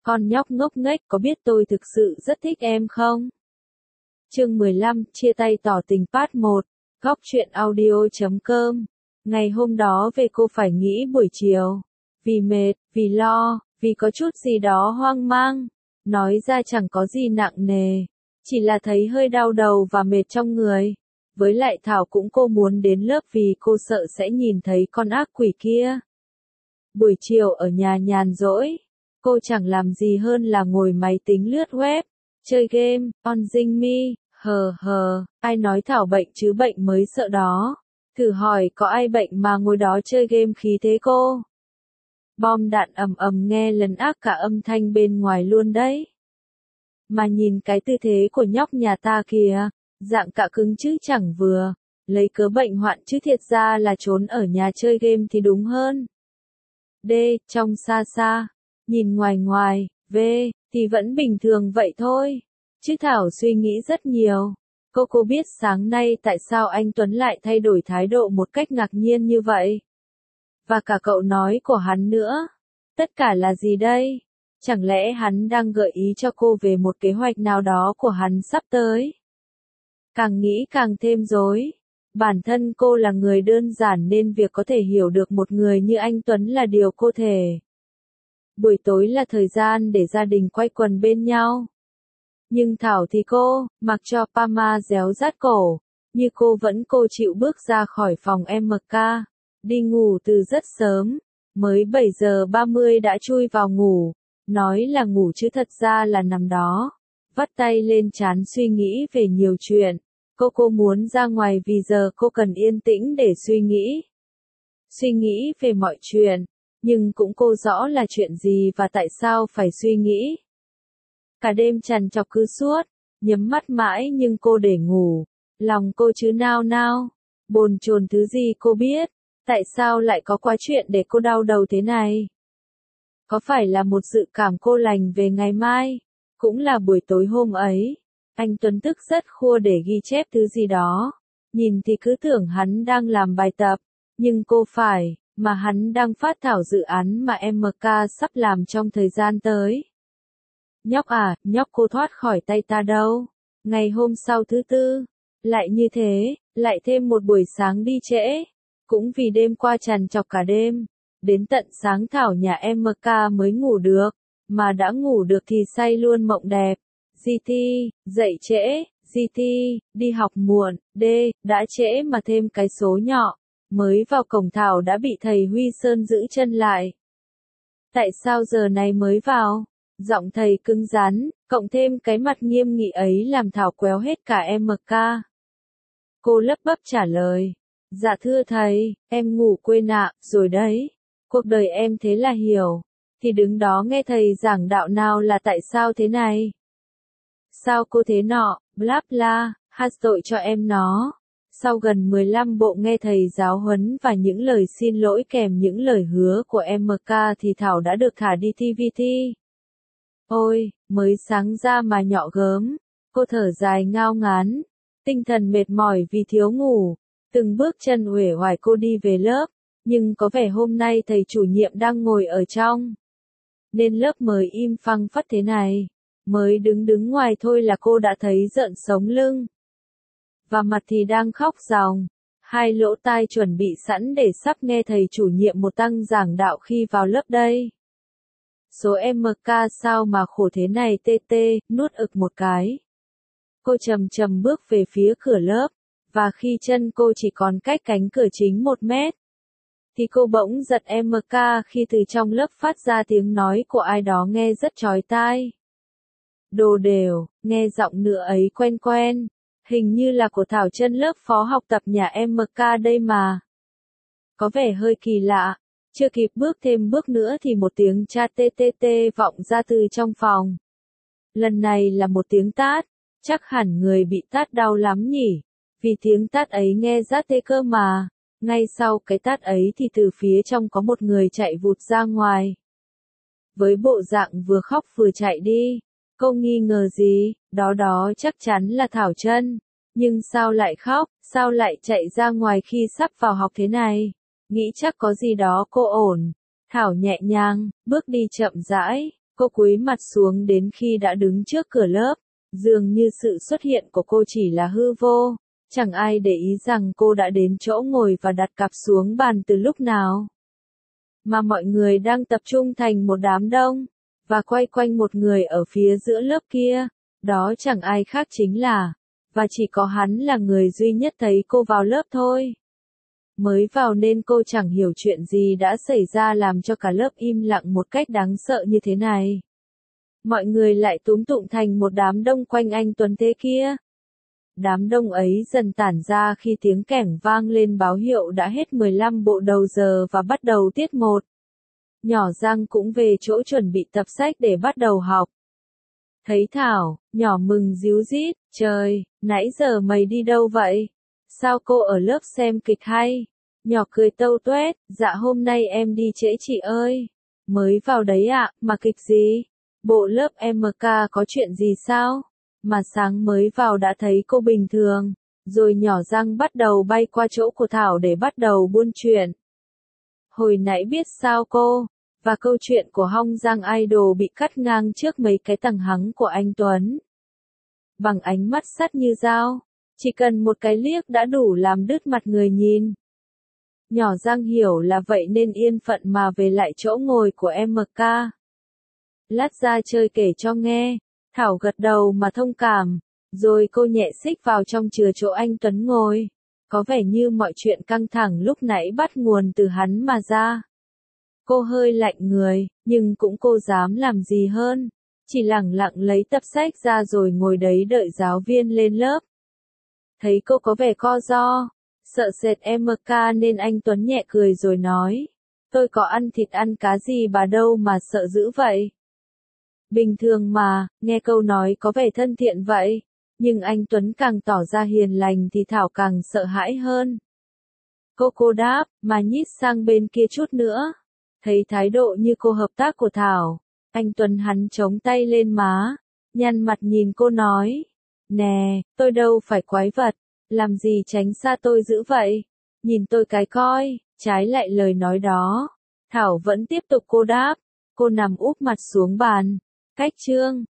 Con nhóc ngốc nghếch, có biết tôi thực sự rất thích em không? Chương 15, chia tay tỏ tình part 1, góc truyện audio.com. Ngày hôm đó về cô phải nghĩ buổi chiều. Vì mệt, vì lo, vì có chút gì đó hoang mang. Nói ra chẳng có gì nặng nề. Chỉ là thấy hơi đau đầu và mệt trong người. Với lại Thảo cũng cô muốn đến lớp vì cô sợ sẽ nhìn thấy con ác quỷ kia. Buổi chiều ở nhà nhàn rỗi. Cô chẳng làm gì hơn là ngồi máy tính lướt web, chơi game, on dinh mi, ai nói Thảo bệnh chứ bệnh mới sợ đó. Thử hỏi có ai bệnh mà ngồi đó chơi game khí thế cô? Bom đạn ầm ầm nghe lấn át cả âm thanh bên ngoài luôn đấy. Mà nhìn cái tư thế của nhóc nhà ta kìa, dạng cạ cứng chứ chẳng vừa, lấy cớ bệnh hoạn chứ thiệt ra là trốn ở nhà chơi game thì đúng hơn. D, trong xa xa. Nhìn ngoài ngoài, V, thì vẫn bình thường vậy thôi. Chứ Thảo suy nghĩ rất nhiều. Cô biết sáng nay tại sao anh Tuấn lại thay đổi thái độ một cách ngạc nhiên như vậy. Và cả cậu nói của hắn nữa. Tất cả là gì đây? Chẳng lẽ hắn đang gợi ý cho cô về một kế hoạch nào đó của hắn sắp tới? Càng nghĩ càng thêm rối. Bản thân cô là người đơn giản nên việc có thể hiểu được một người như anh Tuấn là điều cô thể. Buổi tối là thời gian để gia đình quây quần bên nhau. Nhưng Thảo thì cô, mặc cho Pama réo rát cổ, như cô chịu bước ra khỏi phòng MK, đi ngủ từ rất sớm, mới 7 giờ 30 đã chui vào ngủ, nói là ngủ chứ thật ra là nằm đó, vắt tay lên trán suy nghĩ về nhiều chuyện. Cô muốn ra ngoài vì giờ cô cần yên tĩnh để suy nghĩ về mọi chuyện. Nhưng cũng cô rõ là chuyện gì và tại sao phải suy nghĩ. Cả đêm trằn trọc cứ suốt, nhắm mắt mãi nhưng cô để ngủ. Lòng cô chứ nao nao, bồn chồn thứ gì cô biết. Tại sao lại có quá chuyện để cô đau đầu thế này? Có phải là một dự cảm cô lành về ngày mai? Cũng là buổi tối hôm ấy. Anh Tuấn tức rất khua để ghi chép thứ gì đó. Nhìn thì cứ tưởng hắn đang làm bài tập. Nhưng cô phải. Mà hắn đang phát thảo dự án mà MK sắp làm trong thời gian tới. Nhóc à, nhóc cô thoát khỏi tay ta đâu. Ngày hôm sau thứ tư, lại như thế, lại thêm một buổi sáng đi trễ. Cũng vì đêm qua trằn trọc cả đêm. Đến tận sáng Thảo nhà MK mới ngủ được. Mà đã ngủ được thì say luôn mộng đẹp. GT, dậy trễ, GT, đi học muộn, D, đã trễ mà thêm cái số nhỏ. Mới vào cổng Thảo đã bị thầy Huy Sơn giữ chân lại. Tại sao giờ này mới vào? Giọng thầy cứng rắn, cộng thêm cái mặt nghiêm nghị ấy làm Thảo quéo hết cả MK. Cô lắp bắp trả lời. Dạ thưa thầy, em ngủ quên ạ, rồi đấy. Cuộc đời em thế là hiểu. Thì đứng đó nghe thầy giảng đạo nào là tại sao thế này? Sao cô thế nọ, bla bla, hát tội cho em nó. Sau gần 15 bộ nghe thầy giáo huấn và những lời xin lỗi kèm những lời hứa của MK thì Thảo đã được thả đi TVT. Ôi, mới sáng ra mà nhọ gớm. Cô thở dài ngao ngán. Tinh thần mệt mỏi vì thiếu ngủ. Từng bước chân uể oải cô đi về lớp. Nhưng có vẻ hôm nay thầy chủ nhiệm đang ngồi ở trong. Nên lớp mới im phăng phắt thế này. Mới đứng ngoài thôi là cô đã thấy rợn sống lưng. Và mặt thì đang khóc ròng. Hai lỗ tai chuẩn bị sẵn để sắp nghe thầy chủ nhiệm một tăng giảng đạo khi vào lớp đây. Số MK sao mà khổ thế này nuốt ực một cái. Cô chậm bước về phía cửa lớp. Và khi chân cô chỉ còn cách cánh cửa chính 1 mét. Thì cô bỗng giật MK khi từ trong lớp phát ra tiếng nói của ai đó nghe rất chói tai. Đồ đều, nghe giọng nữa ấy quen quen. Hình như là của Thảo Chân lớp phó học tập nhà MK đây mà. Có vẻ hơi kỳ lạ. Chưa kịp bước thêm bước nữa thì một tiếng cha vọng ra từ trong phòng. Lần này là một tiếng tát. Chắc hẳn người bị tát đau lắm nhỉ. Vì tiếng tát ấy nghe rát tê cơ mà. Ngay sau cái tát ấy thì từ phía trong có một người chạy vụt ra ngoài. Với bộ dạng vừa khóc vừa chạy đi. Cô nghi ngờ gì, đó chắc chắn là Thảo Chân. Nhưng sao lại khóc, sao lại chạy ra ngoài khi sắp vào học thế này? Nghĩ chắc có gì đó cô ổn. Thảo nhẹ nhàng, bước đi chậm rãi, Cô cúi mặt xuống đến khi đã đứng trước cửa lớp, dường như sự xuất hiện của cô chỉ là hư vô, chẳng ai để ý rằng cô đã đến chỗ ngồi và đặt cặp xuống bàn từ lúc nào. Mà mọi người đang tập trung thành một đám đông, và quay quanh một người ở phía giữa lớp kia, đó chẳng ai khác chính là, và chỉ có hắn là người duy nhất thấy cô vào lớp thôi. Mới vào nên cô chẳng hiểu chuyện gì đã xảy ra làm cho cả lớp im lặng một cách đáng sợ như thế này. Mọi người lại túm tụm thành một đám đông quanh anh Tuấn thế kia. Đám đông ấy dần tản ra khi tiếng kẻng vang lên báo hiệu đã hết 15 bộ đầu giờ và bắt đầu tiết 1. Nhỏ Giang cũng về chỗ chuẩn bị tập sách để bắt đầu học. Thấy Thảo, nhỏ mừng ríu rít, trời, nãy giờ mày đi đâu vậy? Sao cô ở lớp xem kịch hay? Nhỏ cười tâu tuét, dạ hôm nay em đi trễ chị ơi. Mới vào đấy ạ, mà kịch gì? Bộ lớp MK có chuyện gì sao? Mà sáng mới vào đã thấy cô bình thường. Rồi nhỏ Giang bắt đầu bay qua chỗ của Thảo để bắt đầu buôn chuyện. Hồi nãy biết sao cô? Và câu chuyện của Hong Giang Idol bị cắt ngang trước mấy cái tằng hắng của anh Tuấn. Bằng ánh mắt sắt như dao, chỉ cần một cái liếc đã đủ làm đứt mặt người nhìn. Nhỏ Giang hiểu là vậy nên yên phận mà về lại chỗ ngồi của MK. Lát ra chơi kể cho nghe. Thảo gật đầu mà thông cảm, rồi cô nhẹ xích vào trong chừa chỗ anh Tuấn ngồi. Có vẻ như mọi chuyện căng thẳng lúc nãy bắt nguồn từ hắn mà ra. Cô hơi lạnh người, nhưng cũng cô dám làm gì hơn. Chỉ lẳng lặng lấy tập sách ra rồi ngồi đấy đợi giáo viên lên lớp. Thấy cô có vẻ co ro, sợ sệt MK nên anh Tuấn nhẹ cười rồi nói. Tôi có ăn thịt ăn cá gì bà đâu mà sợ dữ vậy. Bình thường mà, nghe câu nói có vẻ thân thiện vậy. Nhưng anh Tuấn càng tỏ ra hiền lành thì Thảo càng sợ hãi hơn. Cô đáp, mà nhích sang bên kia chút nữa. Thấy thái độ như cô hợp tác của Thảo, anh Tuấn hắn chống tay lên má, nhăn mặt nhìn cô nói. Nè, tôi đâu phải quái vật, làm gì tránh xa tôi dữ vậy? Nhìn tôi cái coi, trái lại lời nói đó. Thảo vẫn tiếp tục cô đáp, cô nằm úp mặt xuống bàn, cách chương.